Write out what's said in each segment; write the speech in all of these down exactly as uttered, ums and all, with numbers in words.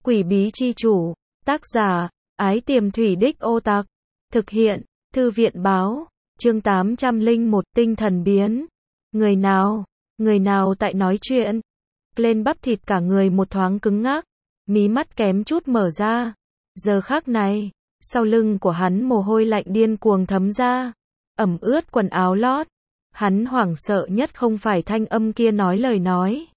Quỷ bí chi chủ, tác giả, Ái Tiềm Thủy Đích Ô Tặc, thực hiện, Thư viện báo, chương tám trăm lẻ một, tinh thần biến. Người nào, người nào tại nói chuyện? Lên bắp thịt cả người một thoáng cứng ngắc, mí mắt kém chút mở ra. Giờ khắc này, sau lưng của hắn mồ hôi lạnh điên cuồng thấm ra, ẩm ướt quần áo lót. Hắn hoảng sợ nhất không phải thanh âm kia nói lời nói,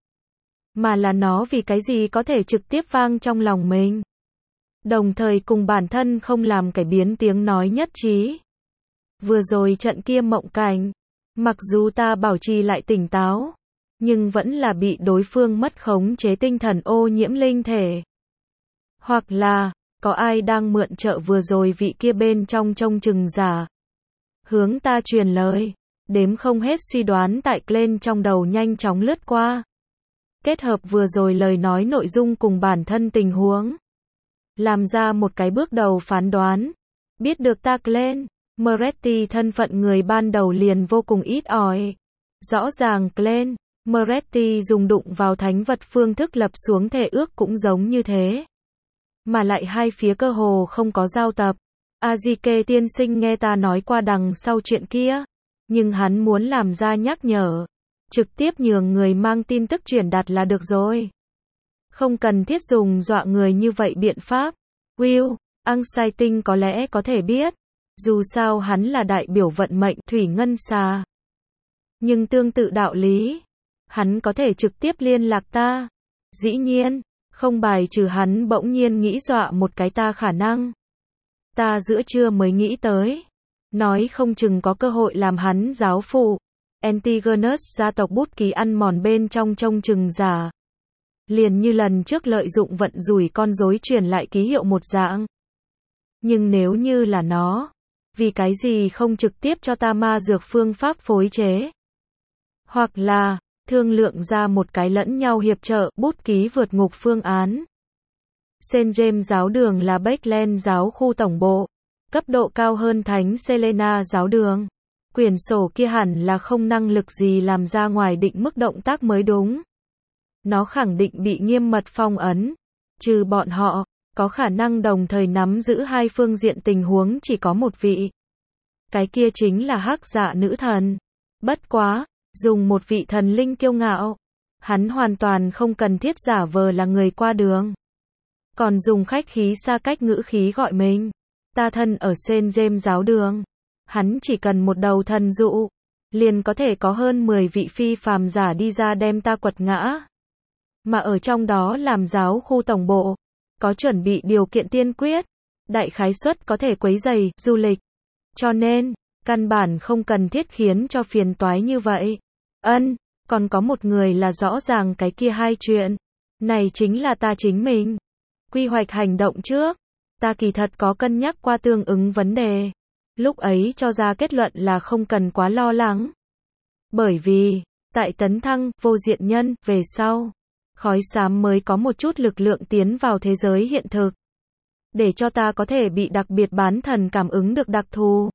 mà là nó vì cái gì có thể trực tiếp vang trong lòng mình, đồng thời cùng bản thân không làm cải biến tiếng nói nhất trí. Vừa rồi trận kia mộng cảnh, mặc dù ta bảo trì lại tỉnh táo, nhưng vẫn là bị đối phương mất khống chế tinh thần ô nhiễm linh thể. Hoặc là, có ai đang mượn trợ vừa rồi vị kia bên trong trông chừng giả, hướng ta truyền lời. Đếm không hết suy đoán tại Glenn trong đầu nhanh chóng lướt qua. Kết hợp vừa rồi lời nói nội dung cùng bản thân tình huống, làm ra một cái bước đầu phán đoán. Biết được ta Glenn Moretti thân phận người ban đầu liền vô cùng ít ỏi. Rõ ràng Glenn Moretti dùng đụng vào thánh vật phương thức lập xuống thệ ước cũng giống như thế. Mà lại hai phía cơ hồ không có giao tập. Azike tiên sinh nghe ta nói qua đằng sau chuyện kia, nhưng hắn muốn làm ra nhắc nhở, trực tiếp nhường người mang tin tức truyền đạt là được rồi. Không cần thiết dùng dọa người như vậy biện pháp. Will Anxiety có lẽ có thể biết, dù sao hắn là đại biểu vận mệnh thủy ngân xà. Nhưng tương tự đạo lý, hắn có thể trực tiếp liên lạc ta. Dĩ nhiên, không bài trừ hắn bỗng nhiên nghĩ dọa một cái ta khả năng. Ta giữa trưa mới nghĩ tới, nói không chừng có cơ hội làm hắn giáo phụ. Antigonus gia tộc bút ký ăn mòn bên trong trông chừng giả. Liền như lần trước lợi dụng vận rủi con rối truyền lại ký hiệu một dạng. Nhưng nếu như là nó, vì cái gì không trực tiếp cho ta ma dược phương pháp phối chế? Hoặc là, thương lượng ra một cái lẫn nhau hiệp trợ bút ký vượt ngục phương án. Saint James giáo đường là Backland giáo khu tổng bộ, cấp độ cao hơn Thánh Selena giáo đường. Quyển sổ kia hẳn là không năng lực gì làm ra ngoài định mức động tác mới đúng. Nó khẳng định bị nghiêm mật phong ấn. Trừ bọn họ, có khả năng đồng thời nắm giữ hai phương diện tình huống chỉ có một vị. Cái kia chính là hắc dạ nữ thần. Bất quá, dùng một vị thần linh kiêu ngạo, hắn hoàn toàn không cần thiết giả vờ là người qua đường. Còn dùng khách khí xa cách ngữ khí gọi mình ta thân ở Saint James giáo đường. Hắn chỉ cần một đầu thần dụ, liền có thể có hơn mười vị phi phàm giả đi ra đem ta quật ngã. Mà ở trong đó làm giáo khu tổng bộ, có chuẩn bị điều kiện tiên quyết, đại khái suất có thể quấy rầy du lịch. Cho nên, căn bản không cần thiết khiến cho phiền toái như vậy. Ân, còn có một người là rõ ràng cái kia hai chuyện. Này chính là ta chính mình. Quy hoạch hành động trước, ta kỳ thật có cân nhắc qua tương ứng vấn đề. Lúc ấy cho ra kết luận là không cần quá lo lắng. Bởi vì, tại tấn thăng, vô diện nhân, về sau, khói xám mới có một chút lực lượng tiến vào thế giới hiện thực. Để cho ta có thể bị đặc biệt bán thần cảm ứng được đặc thù.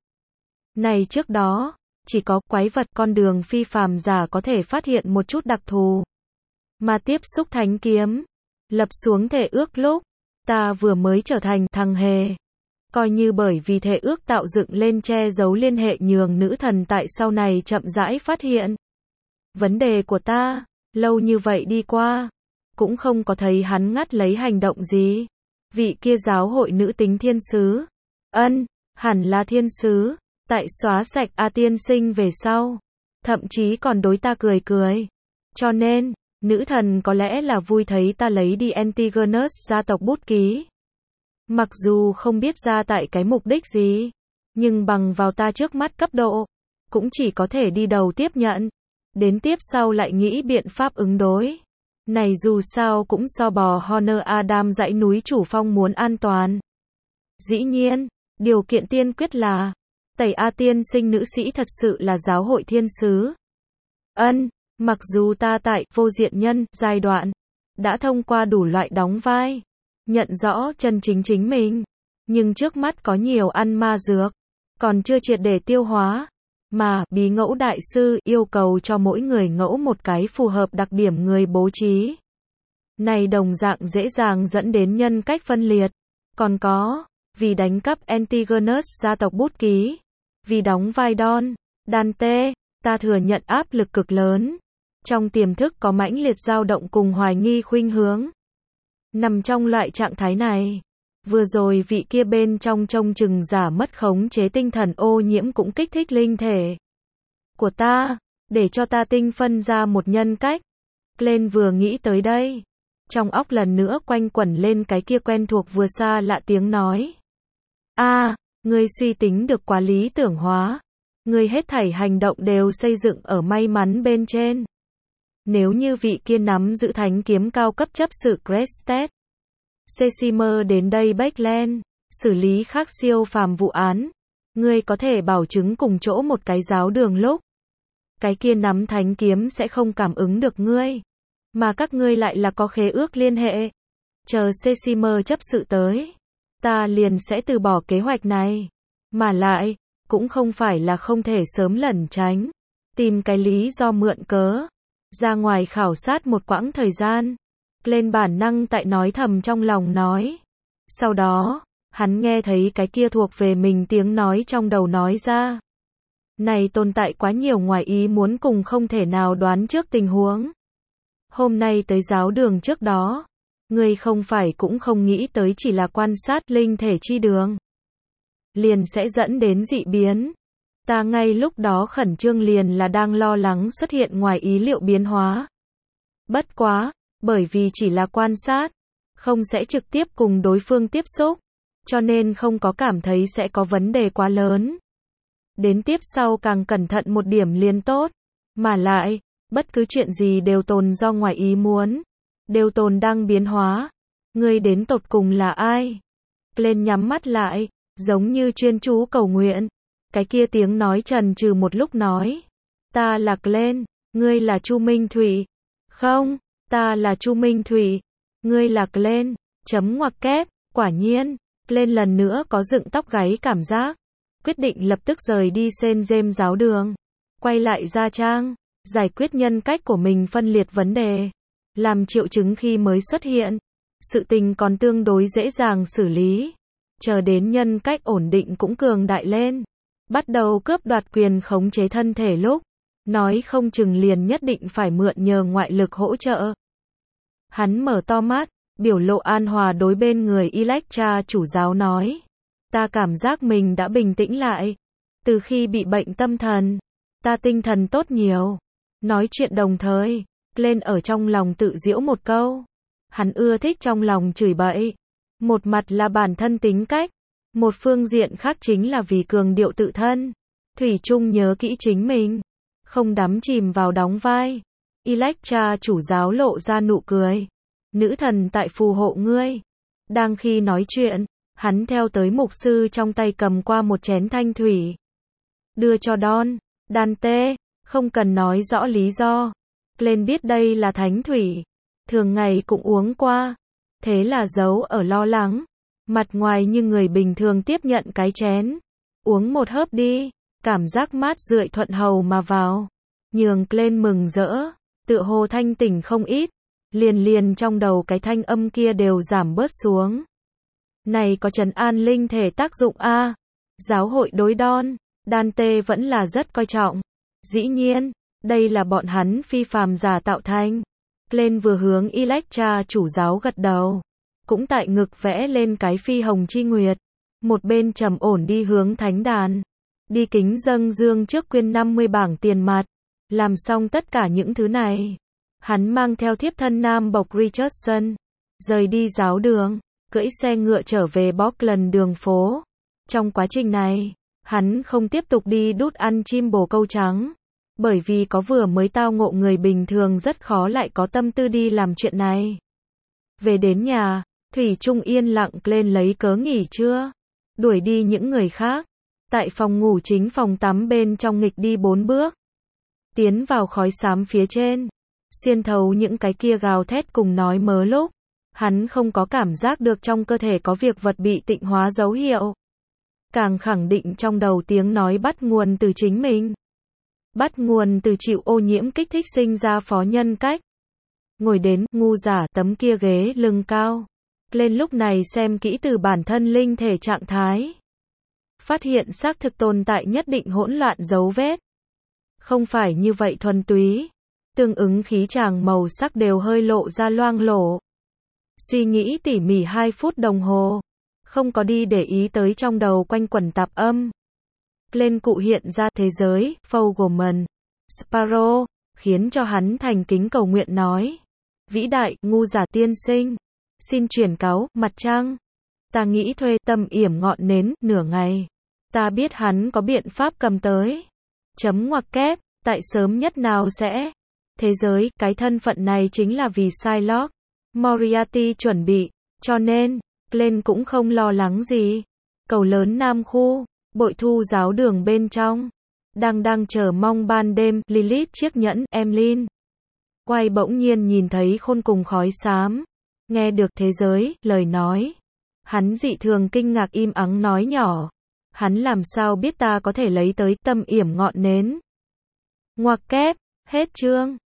Này trước đó, chỉ có quái vật con đường phi phàm giả có thể phát hiện một chút đặc thù. Mà tiếp xúc thánh kiếm, lập xuống thể ước lúc, ta vừa mới trở thành thằng hề. Coi như bởi vì thể ước tạo dựng lên che giấu liên hệ nhường nữ thần tại sau này chậm rãi phát hiện. Vấn đề của ta, lâu như vậy đi qua, cũng không có thấy hắn ngắt lấy hành động gì. Vị kia giáo hội nữ tính thiên sứ, ân, hẳn là thiên sứ, tại xóa sạch A tiên sinh về sau, thậm chí còn đối ta cười cười. Cho nên, nữ thần có lẽ là vui thấy ta lấy đi Antigonus gia tộc bút ký. Mặc dù không biết ra tại cái mục đích gì, nhưng bằng vào ta trước mắt cấp độ, cũng chỉ có thể đi đầu tiếp nhận. Đến tiếp sau lại nghĩ biện pháp ứng đối. Này dù sao cũng so bò Honor Adam dãy núi chủ phong muốn an toàn. Dĩ nhiên, điều kiện tiên quyết là, tẩy A tiên sinh nữ sĩ thật sự là giáo hội thiên sứ. Ân, mặc dù ta tại vô diện nhân giai đoạn, đã thông qua đủ loại đóng vai, nhận rõ chân chính chính mình, nhưng trước mắt có nhiều ăn ma dược, còn chưa triệt để tiêu hóa, mà bí ngẫu đại sư yêu cầu cho mỗi người ngẫu một cái phù hợp đặc điểm người bố trí. Này đồng dạng dễ dàng dẫn đến nhân cách phân liệt. Còn có, vì đánh cắp Antigonus gia tộc bút ký, vì đóng vai Don, Dante, ta thừa nhận áp lực cực lớn. Trong tiềm thức có mãnh liệt dao động cùng hoài nghi khuynh hướng. Nằm trong loại trạng thái này, vừa rồi vị kia bên trong trông chừng giả mất khống chế tinh thần ô nhiễm cũng kích thích linh thể của ta, để cho ta tinh phân ra một nhân cách. Glenn vừa nghĩ tới đây, trong óc lần nữa quanh quẩn lên cái kia quen thuộc vừa xa lạ tiếng nói. A, à, ngươi suy tính được quá lý tưởng hóa. Ngươi hết thảy hành động đều xây dựng ở may mắn bên trên. Nếu như vị kia nắm giữ thánh kiếm cao cấp chấp sự Crested Cesimer đến đây Backland, xử lý khác siêu phàm vụ án, ngươi có thể bảo chứng cùng chỗ một cái giáo đường lúc. Cái kia nắm thánh kiếm sẽ không cảm ứng được ngươi, mà các ngươi lại là có khế ước liên hệ. Chờ Cesimer chấp sự tới, ta liền sẽ từ bỏ kế hoạch này. Mà lại, cũng không phải là không thể sớm lẩn tránh, tìm cái lý do mượn cớ, ra ngoài khảo sát một quãng thời gian. Lên bản năng tại nói thầm trong lòng nói. Sau đó, hắn nghe thấy cái kia thuộc về mình tiếng nói trong đầu nói ra. Này tồn tại quá nhiều ngoài ý muốn cùng không thể nào đoán trước tình huống. Hôm nay tới giáo đường trước đó, ngươi không phải cũng không nghĩ tới chỉ là quan sát linh thể chi đường. Liền sẽ dẫn đến dị biến. Ta ngay lúc đó khẩn trương liền là đang lo lắng xuất hiện ngoài ý liệu biến hóa. Bất quá, bởi vì chỉ là quan sát, không sẽ trực tiếp cùng đối phương tiếp xúc, cho nên không có cảm thấy sẽ có vấn đề quá lớn. Đến tiếp sau càng cẩn thận một điểm liền tốt. Mà lại, bất cứ chuyện gì đều tồn do ngoài ý muốn, đều tồn đang biến hóa. Ngươi đến tột cùng là ai? Lên nhắm mắt lại, giống như chuyên chú cầu nguyện. Cái kia tiếng nói trần trừ một lúc nói. Ta là Glenn, ngươi là Chu Minh Thủy. Không, ta là Chu Minh Thủy, ngươi là Glenn, chấm ngoặc kép, quả nhiên. Glenn lần nữa có dựng tóc gáy cảm giác. Quyết định lập tức rời đi Saint James giáo đường. Quay lại Gia Trang, giải quyết nhân cách của mình phân liệt vấn đề. Làm triệu chứng khi mới xuất hiện. Sự tình còn tương đối dễ dàng xử lý. Chờ đến nhân cách ổn định cũng cường đại lên. Bắt đầu cướp đoạt quyền khống chế thân thể lúc. Nói không chừng liền nhất định phải mượn nhờ ngoại lực hỗ trợ. Hắn mở to mắt, biểu lộ an hòa đối bên người Electra chủ giáo nói. Ta cảm giác mình đã bình tĩnh lại. Từ khi bị bệnh tâm thần, ta tinh thần tốt nhiều. Nói chuyện đồng thời, lên ở trong lòng tự giễu một câu. Hắn ưa thích trong lòng chửi bậy. Một mặt là bản thân tính cách, một phương diện khác chính là vì cường điệu tự thân. Thủy chung nhớ kỹ chính mình, không đắm chìm vào đóng vai. Electra chủ giáo lộ ra nụ cười. Nữ thần tại phù hộ ngươi. Đang khi nói chuyện, hắn theo tới mục sư trong tay cầm qua một chén thanh thủy. Đưa cho Don, Dante, không cần nói rõ lý do. Glenn biết đây là thánh thủy. Thường ngày cũng uống qua. Thế là giấu ở lo lắng. Mặt ngoài như người bình thường tiếp nhận cái chén. Uống một hớp đi. Cảm giác mát rượi thuận hầu mà vào. Nhường Glenn mừng rỡ. Tựa hồ thanh tỉnh không ít. Liền liền trong đầu cái thanh âm kia đều giảm bớt xuống. Này có trấn an linh thể tác dụng a. Giáo hội đối Don, Dante vẫn là rất coi trọng. Dĩ nhiên, đây là bọn hắn phi phàm giả tạo thành. Glenn vừa hướng Electra chủ giáo gật đầu. Cũng tại ngực vẽ lên cái phi hồng chi nguyệt. Một bên trầm ổn đi hướng thánh đàn. Đi kính dâng dương trước quyên năm mươi bảng tiền mặt. Làm xong tất cả những thứ này. Hắn mang theo thiếp thân nam bộc Richardson. Rời đi giáo đường. Cưỡi xe ngựa trở về Bockland đường phố. Trong quá trình này, hắn không tiếp tục đi đút ăn chim bồ câu trắng. Bởi vì có vừa mới tao ngộ người bình thường rất khó lại có tâm tư đi làm chuyện này. Về đến nhà, Thủy Trung yên lặng lên lấy cớ nghỉ trưa. Đuổi đi những người khác. Tại phòng ngủ chính phòng tắm bên trong nghịch đi bốn bước. Tiến vào khói xám phía trên. Xuyên thấu những cái kia gào thét cùng nói mớ lúc. Hắn không có cảm giác được trong cơ thể có việc vật bị tịnh hóa dấu hiệu. Càng khẳng định trong đầu tiếng nói bắt nguồn từ chính mình. Bắt nguồn từ chịu ô nhiễm kích thích sinh ra phó nhân cách. ngồi đến, ngu giả, tấm kia ghế lưng cao. Lên lúc này xem kỹ từ bản thân linh thể trạng thái. Phát hiện xác thực tồn tại nhất định hỗn loạn dấu vết. Không phải như vậy thuần túy. Tương ứng khí tràng màu sắc đều hơi lộ ra loang lổ. Suy nghĩ tỉ mỉ hai phút đồng hồ. Không có đi để ý tới trong đầu quanh quẩn tạp âm. Lên cụ hiện ra thế giới, Fogelman, Sparrow, khiến cho hắn thành kính cầu nguyện nói. Vĩ đại, ngu giả tiên sinh. Xin chuyển cáo, mặt trăng. Ta nghĩ thuê tâm yểm ngọn nến, nửa ngày. Ta biết hắn có biện pháp cầm tới. Chấm ngoặc kép, tại sớm nhất nào sẽ. Thế giới, cái thân phận này chính là vì Psylocke. Moriarty chuẩn bị, cho nên, lên cũng không lo lắng gì. Cầu lớn Nam Khu, bội thu giáo đường bên trong. Đang đang chờ mong ban đêm, Lilith chiếc nhẫn, Emlyn. Quay bỗng nhiên nhìn thấy khôn cùng khói xám. Nghe được thế giới, lời nói. Hắn dị thường kinh ngạc im ắng nói nhỏ. Hắn làm sao biết ta có thể lấy tới tâm yểm ngọn nến. Ngoặc kép, hết chương.